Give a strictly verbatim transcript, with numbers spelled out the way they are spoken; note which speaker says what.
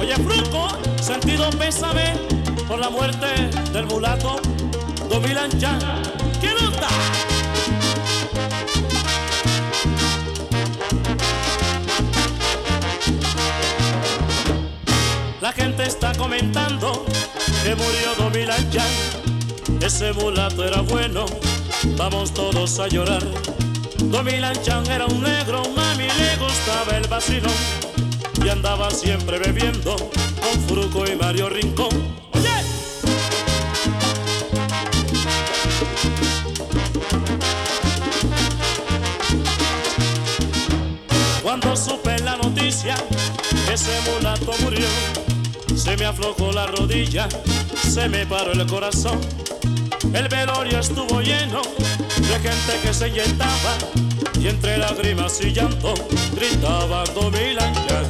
Speaker 1: Oye, Fruco, sentido pésame por la muerte del mulato Don Milan Chan. ¿Quién no está? La gente está comentando que murió Don Milan Chan. Ese mulato era bueno, vamos todos a llorar. Don Milan Chan era un negro, mami le gustaba el vacilón y andaba siempre bebiendo con Fruco y Mario Rincón. ¡Oye! Cuando supe la noticia que ese mulato murió, se me aflojó la rodilla, se me paró el corazón. El velorio estuvo lleno de gente que se inyectaba y entre lágrimas y llanto gritaban Don Milan Chan.